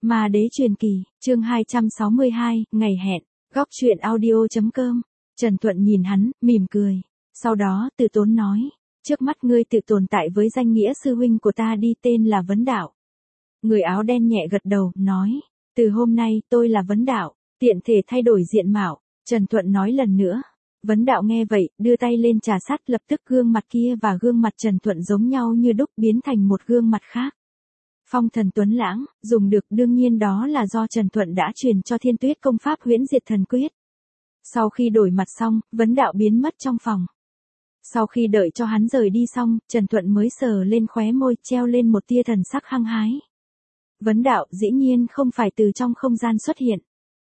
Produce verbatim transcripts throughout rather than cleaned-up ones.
Ma đế truyền kỳ, chương hai trăm sáu mươi hai, ngày hẹn, góc truyện audio.com. Trần Thuận nhìn hắn, mỉm cười. Sau đó, Từ Tốn nói, trước mắt ngươi tự tồn tại với danh nghĩa sư huynh của ta đi, tên là Vấn Đạo. Người áo đen nhẹ gật đầu, nói, từ hôm nay tôi là Vấn Đạo, tiện thể thay đổi diện mạo. Trần Thuận nói lần nữa. Vấn Đạo nghe vậy, đưa tay lên trà sát, lập tức gương mặt kia và gương mặt Trần Thuận giống nhau như đúc, biến thành một gương mặt khác. Phong thần tuấn lãng, dùng được, đương nhiên đó là do Trần Thuận đã truyền cho Thiên Tuyết công pháp Huyễn Diệt Thần Quyết. Sau khi đổi mặt xong, Vấn Đạo biến mất trong phòng. Sau khi đợi cho hắn rời đi xong, Trần Thuận mới sờ lên khóe môi, treo lên một tia thần sắc hăng hái. Vấn Đạo dĩ nhiên không phải từ trong không gian xuất hiện,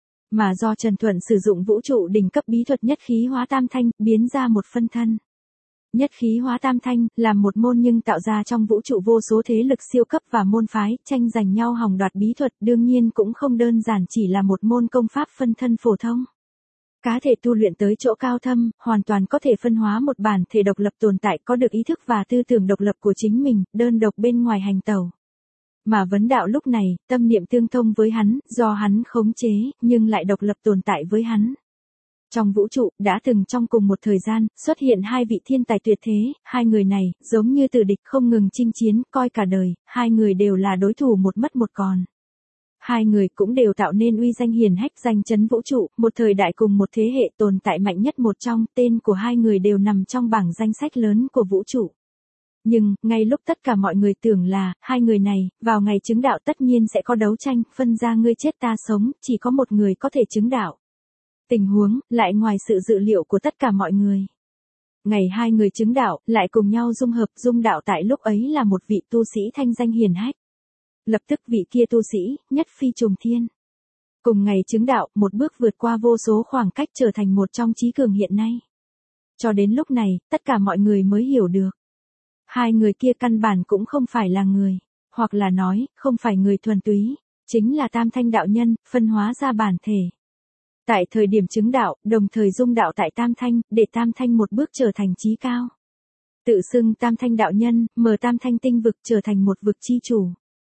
mà do Trần Thuận sử dụng vũ trụ đỉnh cấp bí thuật nhất khí hóa tam thanh, biến ra một phân thân. Nhất khí hóa tam thanh, là một môn nhưng tạo ra trong vũ trụ vô số thế lực siêu cấp và môn phái, tranh giành nhau hòng đoạt bí thuật, đương nhiên cũng không đơn giản chỉ là một môn công pháp phân thân phổ thông. Cá thể tu luyện tới chỗ cao thâm, hoàn toàn có thể phân hóa một bản thể độc lập tồn tại, có được ý thức và tư tưởng độc lập của chính mình, đơn độc bên ngoài hành tẩu. Mà Vấn Đạo lúc này, tâm niệm tương thông với hắn, do hắn khống chế, nhưng lại độc lập tồn tại với hắn. Trong vũ trụ, đã từng trong cùng một thời gian, xuất hiện hai vị thiên tài tuyệt thế, hai người này, giống như tử địch không ngừng chinh chiến, coi cả đời, hai người đều là đối thủ một mất một còn. Hai người cũng đều tạo nên uy danh hiển hách, danh chấn vũ trụ, một thời đại cùng một thế hệ tồn tại mạnh nhất một trong, tên của hai người đều nằm trong bảng danh sách lớn của vũ trụ. Nhưng, ngay lúc tất cả mọi người tưởng là, hai người này, vào ngày chứng đạo tất nhiên sẽ có đấu tranh, phân ra ngươi chết ta sống, chỉ có một người có thể chứng đạo. Tình huống, lại ngoài sự dự liệu của tất cả mọi người. Ngày hai người chứng đạo, lại cùng nhau dung hợp, dung đạo tại lúc ấy là một vị tu sĩ thanh danh hiển hách. Lập tức vị kia tu sĩ, nhất phi trùng thiên. Cùng ngày chứng đạo, một bước vượt qua vô số khoảng cách, trở thành một trong trí cường hiện nay. Cho đến lúc này, tất cả mọi người mới hiểu được. Hai người kia căn bản cũng không phải là người, hoặc là nói, không phải người thuần túy, chính là tam thanh đạo nhân, phân hóa ra bản thể. Tại thời điểm chứng đạo, đồng thời dung đạo tại tam thanh, để tam thanh một bước trở thành chí cao. Tự xưng tam thanh đạo nhân, mở tam thanh tinh vực trở thành một vực chi chủ.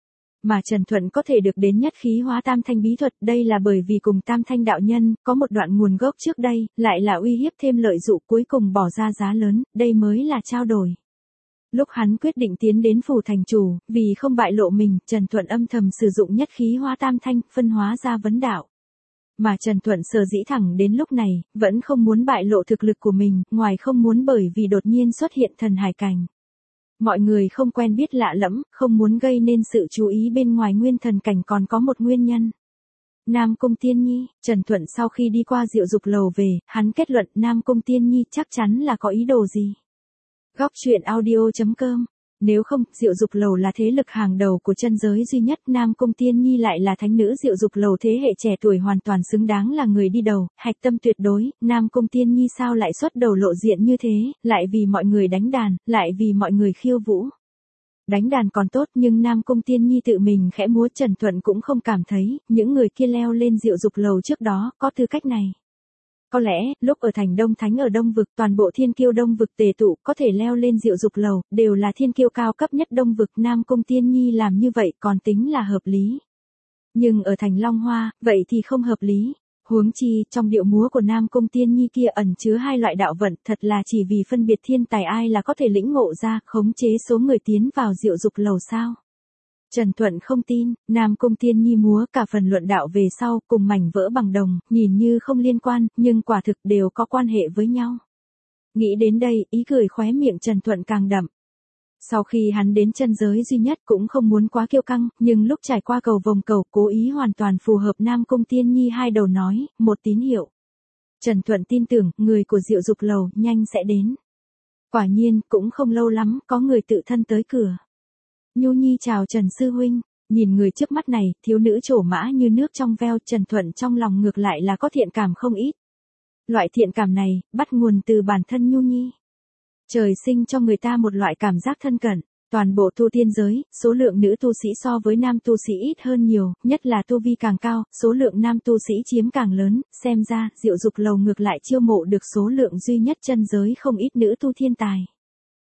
Mà Trần Thuận có thể được đến nhất khí hóa tam thanh bí thuật, đây là bởi vì cùng tam thanh đạo nhân, có một đoạn nguồn gốc trước đây, lại là uy hiếp thêm lợi dụ, cuối cùng bỏ ra giá lớn, đây mới là trao đổi. Lúc hắn quyết định tiến đến phủ thành chủ, vì không bại lộ mình, Trần Thuận âm thầm sử dụng nhất khí hóa tam thanh, phân hóa ra Vấn Đạo. Mà Trần Thuận sở dĩ thẳng đến lúc này, vẫn không muốn bại lộ thực lực của mình, ngoài không muốn bởi vì đột nhiên xuất hiện thần hải cảnh. Mọi người không quen biết lạ lẫm, không muốn gây nên sự chú ý bên ngoài nguyên thần cảnh, còn có một nguyên nhân. Nam Cung Tiên Nhi, Trần Thuận sau khi đi qua Diệu Dục Lầu về, hắn kết luận Nam Cung Tiên Nhi chắc chắn là có ý đồ gì. Góc truyện audio.com. Nếu không, Diệu Dục Lầu là thế lực hàng đầu của chân giới duy nhất, Nam Cung Tiên Nhi lại là thánh nữ Diệu Dục Lầu thế hệ trẻ tuổi, hoàn toàn xứng đáng là người đi đầu, hạch tâm tuyệt đối, Nam Cung Tiên Nhi sao lại xuất đầu lộ diện như thế, lại vì mọi người đánh đàn, lại vì mọi người khiêu vũ. Đánh đàn còn tốt, nhưng Nam Cung Tiên Nhi tự mình khẽ múa, Trần Thuận cũng không cảm thấy, những người kia leo lên Diệu Dục Lầu trước đó, có tư cách này. Có lẽ, lúc ở thành Đông Thánh ở Đông Vực, toàn bộ thiên kiêu Đông Vực tề tụ, có thể leo lên Diệu Dục Lầu, đều là thiên kiêu cao cấp nhất Đông Vực, Nam Cung Tiên Nhi làm như vậy còn tính là hợp lý. Nhưng ở thành Long Hoa, vậy thì không hợp lý. Huống chi, trong điệu múa của Nam Cung Tiên Nhi kia ẩn chứa hai loại đạo vận, thật là chỉ vì phân biệt thiên tài ai là có thể lĩnh ngộ ra, khống chế số người tiến vào Diệu Dục Lầu sao? Trần Thuận không tin, Nam Cung Tiên Nhi múa cả phần luận đạo về sau, cùng mảnh vỡ bằng đồng, nhìn như không liên quan, nhưng quả thực đều có quan hệ với nhau. Nghĩ đến đây, ý cười khóe miệng Trần Thuận càng đậm. Sau khi hắn đến chân giới duy nhất cũng không muốn quá kiêu căng, nhưng lúc trải qua cầu vòng cầu, cố ý hoàn toàn phù hợp Nam Cung Tiên Nhi hai đầu nói, một tín hiệu. Trần Thuận tin tưởng, người của Diệu Dục Lầu, nhanh sẽ đến. Quả nhiên, cũng không lâu lắm, có người tự thân tới cửa. Nhu Nhi chào Trần Sư Huynh, nhìn người trước mắt này, thiếu nữ trổ mã như nước trong veo, Trần Thuận trong lòng ngược lại là có thiện cảm không ít. Loại thiện cảm này, bắt nguồn từ bản thân Nhu Nhi. Trời sinh cho người ta một loại cảm giác thân cận, toàn bộ tu tiên giới, số lượng nữ tu sĩ so với nam tu sĩ ít hơn nhiều, nhất là tu vi càng cao, số lượng nam tu sĩ chiếm càng lớn, xem ra, Diệu Dục Lầu ngược lại chiêu mộ được số lượng duy nhất chân giới không ít nữ tu thiên tài.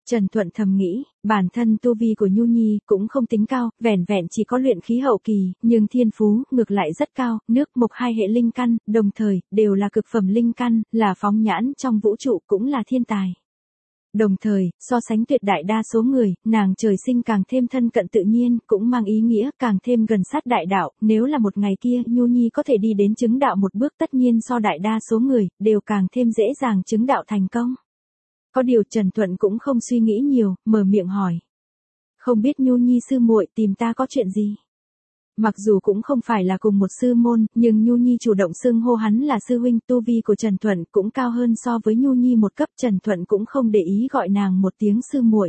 Trần Thuận thầm nghĩ, bản thân tu vi của Nhu Nhi cũng không tính cao, vẻn vẹn chỉ có luyện khí hậu kỳ, nhưng thiên phú ngược lại rất cao, nước mộc hai hệ linh căn, đồng thời đều là cực phẩm linh căn, là phóng nhãn trong vũ trụ cũng là thiên tài. Đồng thời, so sánh tuyệt đại đa số người, nàng trời sinh càng thêm thân cận tự nhiên, cũng mang ý nghĩa càng thêm gần sát đại đạo, nếu là một ngày kia Nhu Nhi có thể đi đến chứng đạo một bước tất nhiên so đại đa số người, đều càng thêm dễ dàng chứng đạo thành công. Có điều Trần Thuận cũng không suy nghĩ nhiều, mở miệng hỏi. Không biết Nhu Nhi sư muội tìm ta có chuyện gì? Mặc dù cũng không phải là cùng một sư môn, nhưng Nhu Nhi chủ động xưng hô hắn là sư huynh, tu vi của Trần Thuận cũng cao hơn so với Nhu Nhi một cấp, Trần Thuận cũng không để ý gọi nàng một tiếng sư muội.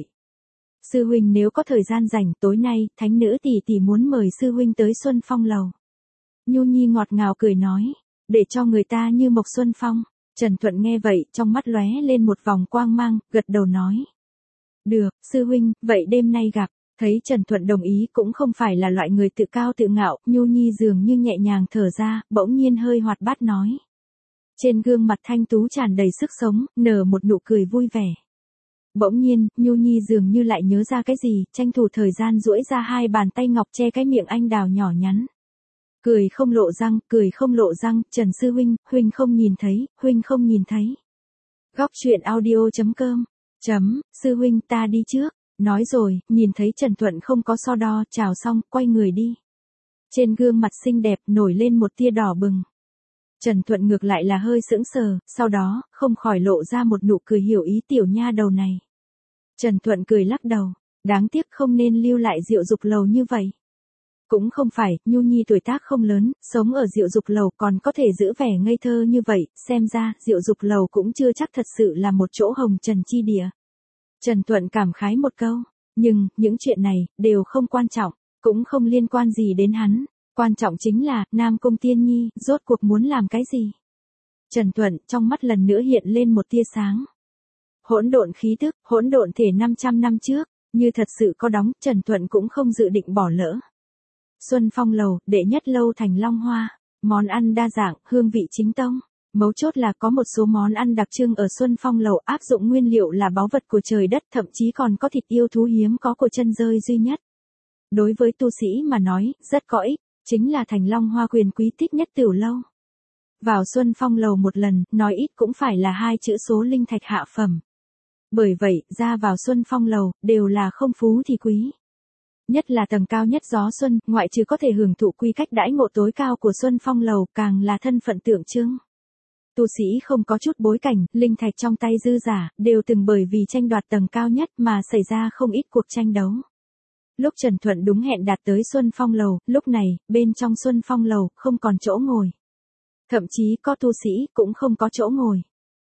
Sư huynh nếu có thời gian rảnh, tối nay, thánh nữ tỷ tỷ muốn mời sư huynh tới Xuân Phong lầu. Nhu Nhi ngọt ngào cười nói, để cho người ta như Mộc Xuân Phong. Trần Thuận nghe vậy, trong mắt lóe lên một vòng quang mang, gật đầu nói. Được, sư huynh, vậy đêm nay gặp. Thấy Trần Thuận đồng ý cũng không phải là loại người tự cao tự ngạo, Nhu Nhi dường như nhẹ nhàng thở ra, bỗng nhiên hơi hoạt bát nói. Trên gương mặt thanh tú tràn đầy sức sống, nở một nụ cười vui vẻ. Bỗng nhiên, Nhu Nhi dường như lại nhớ ra cái gì, tranh thủ thời gian duỗi ra hai bàn tay ngọc che cái miệng anh đào nhỏ nhắn. Cười không lộ răng, cười không lộ răng, Trần sư huynh, huynh không nhìn thấy, huynh không nhìn thấy. Góc truyện audio chấm com, chấm, sư huynh ta đi trước. Nói rồi, nhìn thấy Trần Thuận không có so đo, chào xong, quay người đi. Trên gương mặt xinh đẹp nổi lên một tia đỏ bừng. Trần Thuận ngược lại là hơi sững sờ, sau đó, không khỏi lộ ra một nụ cười hiểu ý tiểu nha đầu này. Trần Thuận cười lắc đầu, đáng tiếc không nên lưu lại Diệu Dục lầu như vậy. Cũng không phải, Nhu Nhi tuổi tác không lớn, sống ở Diệu Dục lầu còn có thể giữ vẻ ngây thơ như vậy, xem ra, Diệu Dục lầu cũng chưa chắc thật sự là một chỗ hồng trần chi địa. Trần Thuận cảm khái một câu, nhưng, những chuyện này, đều không quan trọng, cũng không liên quan gì đến hắn, quan trọng chính là, Nam Cung Tiên Nhi, rốt cuộc muốn làm cái gì? Trần Thuận, trong mắt lần nữa hiện lên một tia sáng. Hỗn độn khí tức, hỗn độn thể năm trăm năm trước, như thật sự có đóng, Trần Thuận cũng không dự định bỏ lỡ. Xuân Phong lầu, đệ nhất lâu thành Long Hoa, món ăn đa dạng, hương vị chính tông. Mấu chốt là có một số món ăn đặc trưng ở Xuân Phong lầu áp dụng nguyên liệu là báu vật của trời đất, thậm chí còn có thịt yêu thú hiếm có của chân rơi duy nhất. Đối với tu sĩ mà nói, rất có ích, chính là thành Long Hoa quyền quý thích nhất tiểu lâu. Vào Xuân Phong lầu một lần, nói ít cũng phải là hai chữ số linh thạch hạ phẩm. Bởi vậy, ra vào Xuân Phong lầu, đều là không phú thì quý. Nhất là tầng cao nhất gió xuân, ngoại trừ có thể hưởng thụ quy cách đãi ngộ tối cao của Xuân Phong lầu, càng là thân phận tượng trưng. Tu sĩ không có chút bối cảnh, linh thạch trong tay dư giả, đều từng bởi vì tranh đoạt tầng cao nhất mà xảy ra không ít cuộc tranh đấu. Lúc Trần Thuận đúng hẹn đạt tới Xuân Phong lầu, lúc này, bên trong Xuân Phong lầu, không còn chỗ ngồi. Thậm chí có tu sĩ cũng không có chỗ ngồi.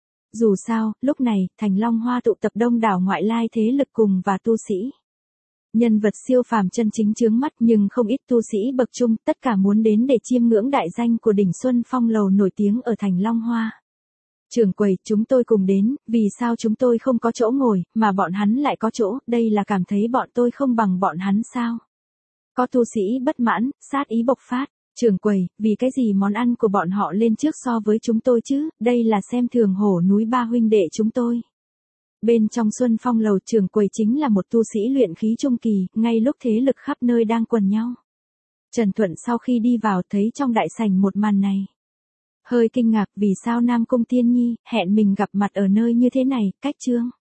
Dù sao, lúc này, thành Long Hoa tụ tập đông đảo ngoại lai thế lực cùng và tu sĩ. Nhân vật siêu phàm chân chính chướng mắt, nhưng không ít tu sĩ bậc trung, tất cả muốn đến để chiêm ngưỡng đại danh của đỉnh Xuân Phong lầu nổi tiếng ở thành Long Hoa. Trưởng quầy, chúng tôi cùng đến, vì sao chúng tôi không có chỗ ngồi, mà bọn hắn lại có chỗ, đây là cảm thấy bọn tôi không bằng bọn hắn sao? Có tu sĩ bất mãn, sát ý bộc phát. Trưởng quầy, vì cái gì món ăn của bọn họ lên trước so với chúng tôi chứ, đây là xem thường hổ núi ba huynh đệ chúng tôi. Bên trong Xuân Phong lầu, trưởng quầy chính là một tu sĩ luyện khí trung kỳ, ngay lúc thế lực khắp nơi đang quần nhau. Trần Thuận sau khi đi vào thấy trong đại sảnh một màn này. Hơi kinh ngạc vì sao Nam Cung Tiên Nhi hẹn mình gặp mặt ở nơi như thế này, cách chương.